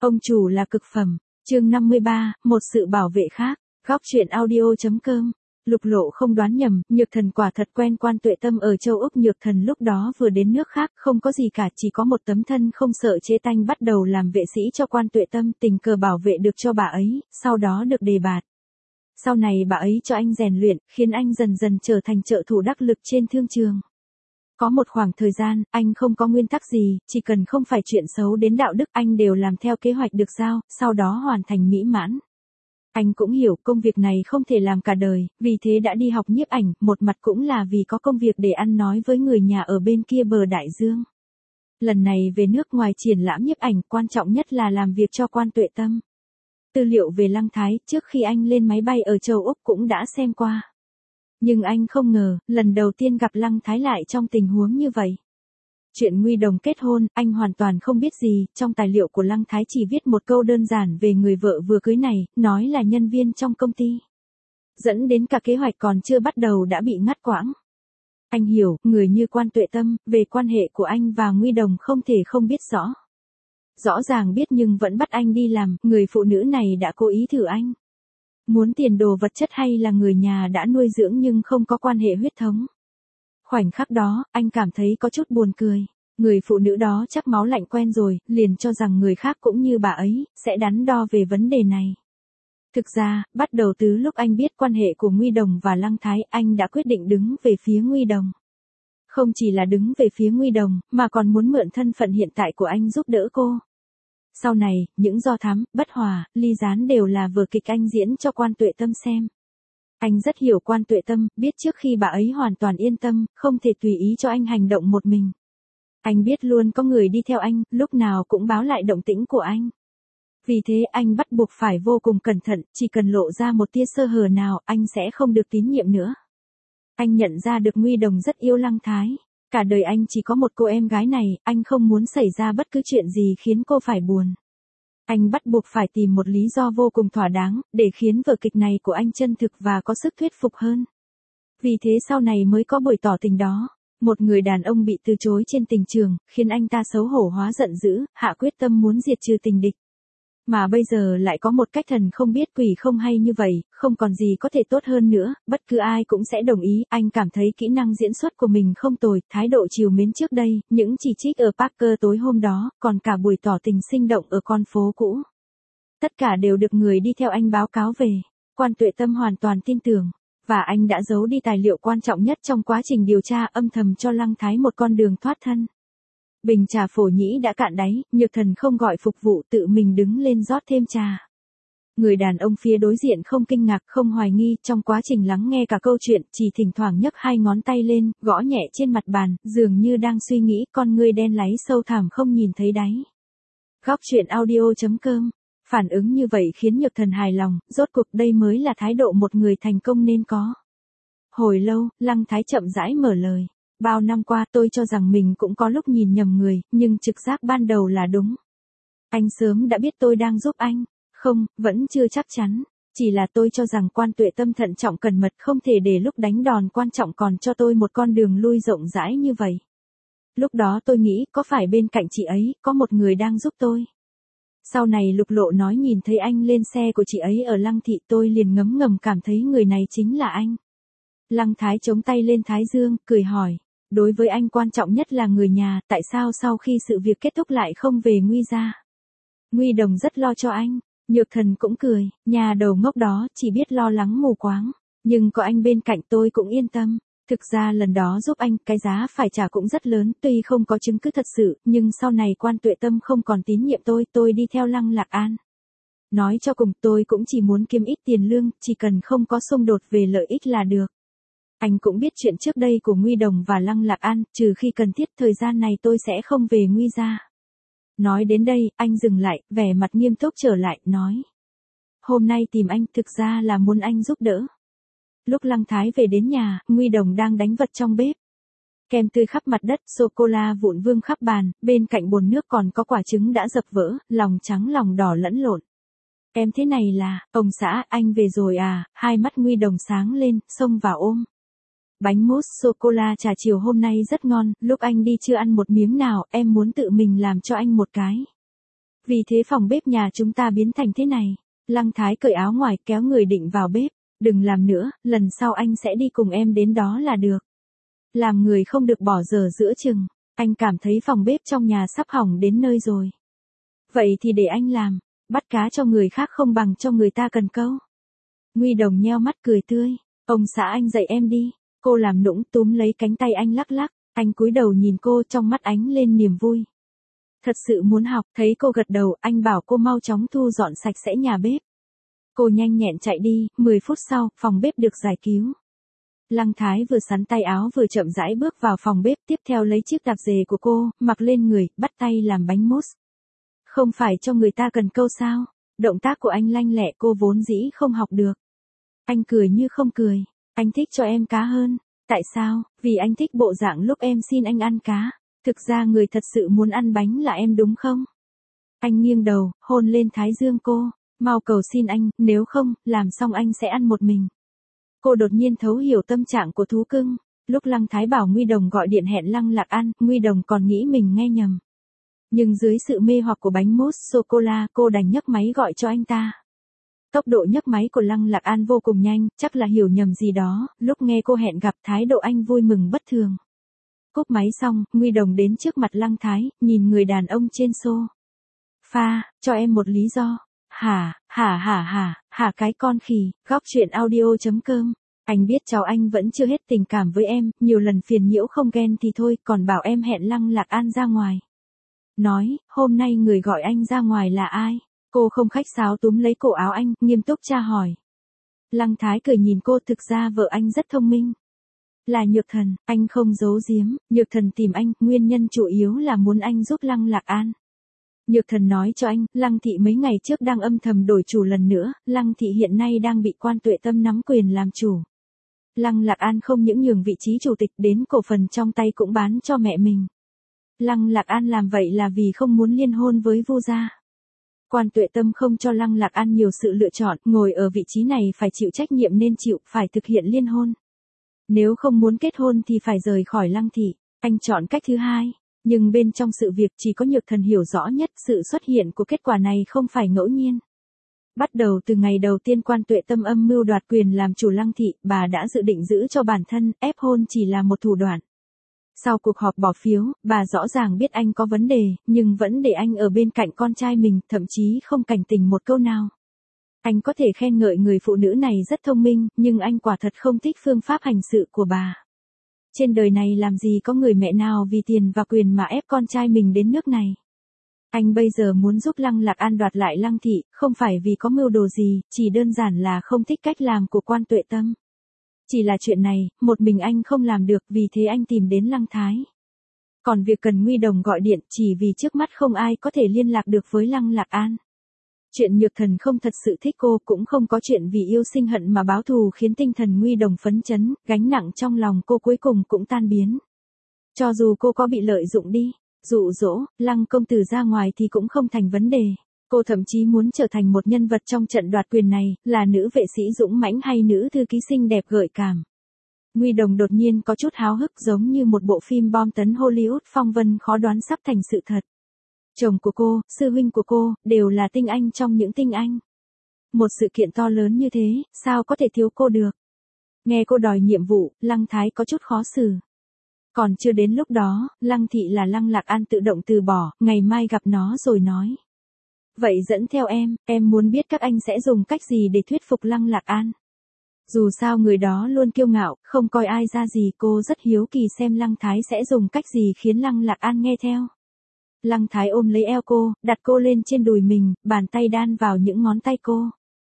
Ông chủ là cực phẩm. Chương 53, một sự bảo vệ khác. Góc truyện audio.com. Lục Lộ không đoán nhầm, Nhược Thần quả thật quen Quan Tuệ Tâm ở châu Úc. Nhược Thần lúc đó vừa đến nước khác, không có gì cả, chỉ có một tấm thân không sợ chê tanh, bắt đầu làm vệ sĩ cho Quan Tuệ Tâm, tình cờ bảo vệ được cho bà ấy, sau đó được đề bạt. Sau này bà ấy cho anh rèn luyện, khiến anh dần dần trở thành trợ thủ đắc lực trên thương trường. Có một khoảng thời gian, anh không có nguyên tắc gì, chỉ cần không phải chuyện xấu đến đạo đức, anh đều làm theo kế hoạch được giao, sau đó hoàn thành mỹ mãn. Anh cũng hiểu công việc này không thể làm cả đời, vì thế đã đi học nhiếp ảnh, một mặt cũng là vì có công việc để ăn nói với người nhà ở bên kia bờ đại dương. Lần này về nước ngoài triển lãm nhiếp ảnh, quan trọng nhất là làm việc cho Quan Tuệ Tâm. Tư liệu về Lăng Thái, trước khi anh lên máy bay ở châu Úc cũng đã xem qua. Nhưng anh không ngờ, lần đầu tiên gặp Lăng Thái lại trong tình huống như vậy. Chuyện Nguy Đồng kết hôn, anh hoàn toàn không biết gì, trong tài liệu của Lăng Thái chỉ viết một câu đơn giản về người vợ vừa cưới này, nói là nhân viên trong công ty. Dẫn đến cả kế hoạch còn chưa bắt đầu đã bị ngắt quãng. Anh hiểu, người như Quan Tuệ Tâm, về quan hệ của anh và Nguy Đồng không thể không biết rõ. Rõ ràng biết nhưng vẫn bắt anh đi làm, người phụ nữ này đã cố ý thử anh. Muốn tiền đồ vật chất hay là người nhà đã nuôi dưỡng nhưng không có quan hệ huyết thống. Khoảnh khắc đó, anh cảm thấy có chút buồn cười. Người phụ nữ đó chắc máu lạnh quen rồi, liền cho rằng người khác cũng như bà ấy, sẽ đắn đo về vấn đề này. Thực ra, bắt đầu từ lúc anh biết quan hệ của Nguy Đồng và Lăng Thái, anh đã quyết định đứng về phía Nguy Đồng. Không chỉ là đứng về phía Nguy Đồng, mà còn muốn mượn thân phận hiện tại của anh giúp đỡ cô. Sau này, những do thám, bất hòa, ly gián đều là vở kịch anh diễn cho Quan Tuệ Tâm xem. Anh rất hiểu Quan Tuệ Tâm, biết trước khi bà ấy hoàn toàn yên tâm, không thể tùy ý cho anh hành động một mình. Anh biết luôn có người đi theo anh, lúc nào cũng báo lại động tĩnh của anh. Vì thế anh bắt buộc phải vô cùng cẩn thận, chỉ cần lộ ra một tia sơ hở nào, anh sẽ không được tín nhiệm nữa. Anh nhận ra được Nguy Đồng rất yêu Lăng Thái. Cả đời anh chỉ có một cô em gái này, anh không muốn xảy ra bất cứ chuyện gì khiến cô phải buồn. Anh bắt buộc phải tìm một lý do vô cùng thỏa đáng, để khiến vở kịch này của anh chân thực và có sức thuyết phục hơn. Vì thế sau này mới có buổi tỏ tình đó. Một người đàn ông bị từ chối trên tình trường, khiến anh ta xấu hổ hóa giận dữ, hạ quyết tâm muốn diệt trừ tình địch. Mà bây giờ lại có một cách thần không biết quỷ không hay như vậy, không còn gì có thể tốt hơn nữa, bất cứ ai cũng sẽ đồng ý. Anh cảm thấy kỹ năng diễn xuất của mình không tồi, thái độ trìu mến trước đây, những chỉ trích ở Parker tối hôm đó, còn cả buổi tỏ tình sinh động ở con phố cũ. Tất cả đều được người đi theo anh báo cáo về. Quan Tuệ Tâm hoàn toàn tin tưởng, và anh đã giấu đi tài liệu quan trọng nhất trong quá trình điều tra, âm thầm cho Lăng Thái một con đường thoát thân. Bình trà phổ nhĩ đã cạn đáy, Nhược Thần không gọi phục vụ, tự mình đứng lên rót thêm trà. Người đàn ông phía đối diện không kinh ngạc, không hoài nghi, trong quá trình lắng nghe cả câu chuyện, chỉ thỉnh thoảng nhấc hai ngón tay lên, gõ nhẹ trên mặt bàn, dường như đang suy nghĩ, con ngươi đen láy sâu thẳm không nhìn thấy đáy. Góc truyện audio.com. Phản ứng như vậy khiến Nhược Thần hài lòng, rốt cuộc đây mới là thái độ một người thành công nên có. Hồi lâu, Lăng Thái chậm rãi mở lời. Bao năm qua tôi cho rằng mình cũng có lúc nhìn nhầm người, nhưng trực giác ban đầu là đúng. Anh sớm đã biết tôi đang giúp anh. Không, vẫn chưa chắc chắn. Chỉ là tôi cho rằng Quan Tuệ Tâm thận trọng cẩn mật, không thể để lúc đánh đòn quan trọng còn cho tôi một con đường lui rộng rãi như vậy. Lúc đó tôi nghĩ có phải bên cạnh chị ấy, có một người đang giúp tôi. Sau này Lục Lộ nói nhìn thấy anh lên xe của chị ấy ở Lăng Thị, tôi liền ngấm ngầm cảm thấy người này chính là anh. Lăng Thái chống tay lên thái dương, cười hỏi. Đối với anh quan trọng nhất là người nhà, tại sao sau khi sự việc kết thúc lại không về Nguy gia? Nguy Đồng rất lo cho anh. Nhược Thần cũng cười, nhà đầu ngốc đó chỉ biết lo lắng mù quáng. Nhưng có anh bên cạnh tôi cũng yên tâm. Thực ra lần đó giúp anh, cái giá phải trả cũng rất lớn, tuy không có chứng cứ thật sự, nhưng sau này Quan Tuệ Tâm không còn tín nhiệm tôi đi theo Lăng Lạc An. Nói cho cùng tôi cũng chỉ muốn kiếm ít tiền lương, chỉ cần không có xung đột về lợi ích là được. Anh cũng biết chuyện trước đây của Nguy Đồng và Lăng Lạc An, trừ khi cần thiết thời gian này tôi sẽ không về Nguy gia. Nói đến đây, anh dừng lại, vẻ mặt nghiêm túc trở lại, nói. Hôm nay tìm anh thực ra là muốn anh giúp đỡ. Lúc Lăng Thái về đến nhà, Nguy Đồng đang đánh vật trong bếp. Kem tươi khắp mặt đất, sô-cô-la vụn vương khắp bàn, bên cạnh bồn nước còn có quả trứng đã dập vỡ, lòng trắng lòng đỏ lẫn lộn. Em thế này là, ông xã, anh về rồi à? Hai mắt Nguy Đồng sáng lên, xông vào ôm. Bánh mousse sô-cô-la trà chiều hôm nay rất ngon, lúc anh đi chưa ăn một miếng nào, em muốn tự mình làm cho anh một cái. Vì thế phòng bếp nhà chúng ta biến thành thế này. Lăng Thái cởi áo ngoài kéo người định vào bếp. Đừng làm nữa, lần sau anh sẽ đi cùng em đến đó là được. Làm người không được bỏ dở giữa chừng. Anh cảm thấy phòng bếp trong nhà sắp hỏng đến nơi rồi. Vậy thì để anh làm. Bắt cá cho người khác không bằng cho người ta cần câu. Nguy Đồng nheo mắt cười tươi. Ông xã anh dạy em đi. Cô làm nũng túm lấy cánh tay anh lắc lắc. Anh cúi đầu nhìn cô trong mắt ánh lên niềm vui. Thật sự muốn học, thấy cô gật đầu, anh bảo cô mau chóng thu dọn sạch sẽ nhà bếp. Cô nhanh nhẹn chạy đi, 10 phút sau, phòng bếp được giải cứu. Lăng Thái vừa sắn tay áo vừa chậm rãi bước vào phòng bếp, tiếp theo lấy chiếc tạp dề của cô, mặc lên người, bắt tay làm bánh mousse. Không phải cho người ta cần câu sao? Động tác của anh lanh lẹ, cô vốn dĩ không học được. Anh cười như không cười. Anh thích cho em cá hơn. Tại sao? Vì anh thích bộ dạng lúc em xin anh ăn cá. Thực ra người thật sự muốn ăn bánh là em đúng không? Anh nghiêng đầu, hôn lên thái dương cô. Mau cầu xin anh, nếu không, làm xong anh sẽ ăn một mình. Cô đột nhiên thấu hiểu tâm trạng của thú cưng. Lúc Lăng Thái bảo Nguy Đồng gọi điện hẹn Lăng Lạc An, Nguy Đồng còn nghĩ mình nghe nhầm. Nhưng dưới sự mê hoặc của bánh mousse sô-cô-la, cô đành nhấc máy gọi cho anh ta. Tốc độ nhấc máy của Lăng Lạc An vô cùng nhanh, chắc là hiểu nhầm gì đó, lúc nghe cô hẹn gặp thái độ anh vui mừng bất thường. Cúp máy xong, Nguy Đồng đến trước mặt Lăng Thái, nhìn người đàn ông trên sofa, cho em một lý do. Hả cái con khỉ, góc chuyện audio.com. Anh biết cháu anh vẫn chưa hết tình cảm với em, nhiều lần phiền nhiễu không ghen thì thôi, còn bảo em hẹn Lăng Lạc An ra ngoài. Nói, hôm nay người gọi anh ra ngoài là ai? Cô không khách sáo túm lấy cổ áo anh, nghiêm túc tra hỏi. Lăng Thái cười nhìn cô, thực ra vợ anh rất thông minh. Là Nhược Thần, anh không giấu giếm, Nhược Thần tìm anh, nguyên nhân chủ yếu là muốn anh giúp Lăng Lạc An. Nhược Thần nói cho anh, Lăng Thị mấy ngày trước đang âm thầm đổi chủ lần nữa, Lăng Thị hiện nay đang bị Quan Tuệ Tâm nắm quyền làm chủ. Lăng Lạc An không những nhường vị trí chủ tịch đến cổ phần trong tay cũng bán cho mẹ mình. Lăng Lạc An làm vậy là vì không muốn liên hôn với Vu gia. Quan Tuệ Tâm không cho Lăng Lạc An nhiều sự lựa chọn, ngồi ở vị trí này phải chịu trách nhiệm nên chịu, phải thực hiện liên hôn. Nếu không muốn kết hôn thì phải rời khỏi Lăng Thị, anh chọn cách thứ hai. Nhưng bên trong sự việc chỉ có Nhược Thần hiểu rõ nhất, sự xuất hiện của kết quả này không phải ngẫu nhiên. Bắt đầu từ ngày đầu tiên Quan Tuệ Tâm âm mưu đoạt quyền làm chủ Lăng Thị, bà đã dự định giữ cho bản thân, ép hôn chỉ là một thủ đoạn. Sau cuộc họp bỏ phiếu, bà rõ ràng biết anh có vấn đề, nhưng vẫn để anh ở bên cạnh con trai mình, thậm chí không cảnh tình một câu nào. Anh có thể khen ngợi người phụ nữ này rất thông minh, nhưng anh quả thật không thích phương pháp hành sự của bà. Trên đời này làm gì có người mẹ nào vì tiền và quyền mà ép con trai mình đến nước này. Anh bây giờ muốn giúp Lăng Lạc An đoạt lại Lăng Thị, không phải vì có mưu đồ gì, chỉ đơn giản là không thích cách làm của Quan Tuệ Tâm. Chỉ là chuyện này, một mình anh không làm được, vì thế anh tìm đến Lăng Thái. Còn việc cần Nguy Đồng gọi điện chỉ vì trước mắt không ai có thể liên lạc được với Lăng Lạc An. Chuyện Nhược Thần không thật sự thích cô, cũng không có chuyện vì yêu sinh hận mà báo thù khiến tinh thần Nguy Đồng phấn chấn, gánh nặng trong lòng cô cuối cùng cũng tan biến. Cho dù cô có bị lợi dụng đi, dụ dỗ, Lăng công tử ra ngoài thì cũng không thành vấn đề. Cô thậm chí muốn trở thành một nhân vật trong trận đoạt quyền này, là nữ vệ sĩ dũng mãnh hay nữ thư ký xinh đẹp gợi cảm. Nguy Đồng đột nhiên có chút háo hức, giống như một bộ phim bom tấn Hollywood phong vân khó đoán sắp thành sự thật. Chồng của cô, sư huynh của cô, đều là tinh anh trong những tinh anh. Một sự kiện to lớn như thế, sao có thể thiếu cô được? Nghe cô đòi nhiệm vụ, Lăng Thái có chút khó xử. Còn chưa đến lúc đó, Lăng Thị là Lăng Lạc An tự động từ bỏ, ngày mai gặp nó rồi nói. Vậy dẫn theo em muốn biết các anh sẽ dùng cách gì để thuyết phục Lăng Lạc An. Dù sao người đó luôn kiêu ngạo, không coi ai ra gì, cô rất hiếu kỳ xem Lăng Thái sẽ dùng cách gì khiến Lăng Lạc An nghe theo. Lăng Thái ôm lấy eo cô, đặt cô lên trên đùi mình, bàn tay đan vào những ngón tay cô.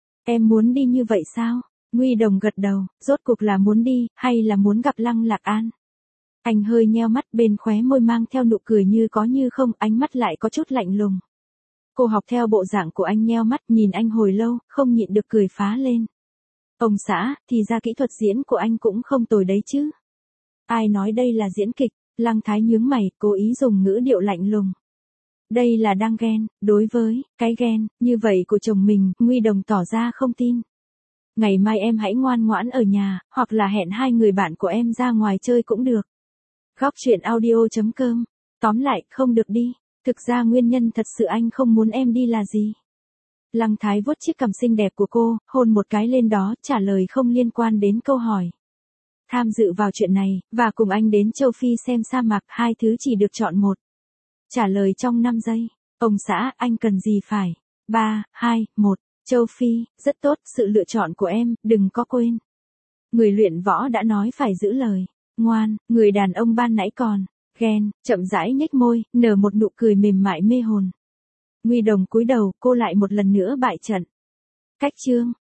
Em muốn đi như vậy sao? Nguy Đồng gật đầu, rốt cuộc là muốn đi, hay là muốn gặp Lăng Lạc An? Anh hơi nheo mắt, bên khóe môi mang theo nụ cười như có như không, ánh mắt lại có chút lạnh lùng. Cô học theo bộ dạng của anh, nheo mắt nhìn anh hồi lâu, không nhịn được cười phá lên. Ông xã, thì ra kỹ thuật diễn của anh cũng không tồi đấy chứ. Ai nói đây là diễn kịch? Lăng Thái nhướng mày, cố ý dùng ngữ điệu lạnh lùng. Đây là đang ghen, đối với cái ghen như vậy của chồng mình, Nguy Đồng tỏ ra không tin. Ngày mai em hãy ngoan ngoãn ở nhà, hoặc là hẹn hai người bạn của em ra ngoài chơi cũng được. Góc chuyện audio.com. Tóm lại, không được đi. Thực ra nguyên nhân thật sự anh không muốn em đi là gì? Lăng Thái vuốt chiếc cằm xinh đẹp của cô, hôn một cái lên đó, trả lời không liên quan đến câu hỏi. Tham dự vào chuyện này, và cùng anh đến châu Phi xem sa mạc, hai thứ chỉ được chọn một. Trả lời trong 5 giây. Ông xã, anh cần gì phải? 3, 2, 1. Châu Phi, rất tốt, sự lựa chọn của em, đừng có quên. Người luyện võ đã nói phải giữ lời. Ngoan, người đàn ông ban nãy còn. Ghen, chậm rãi nhếch môi, nở một nụ cười mềm mại mê hồn. Nguy Đồng cúi đầu, cô lại một lần nữa bại trận. Cách chương.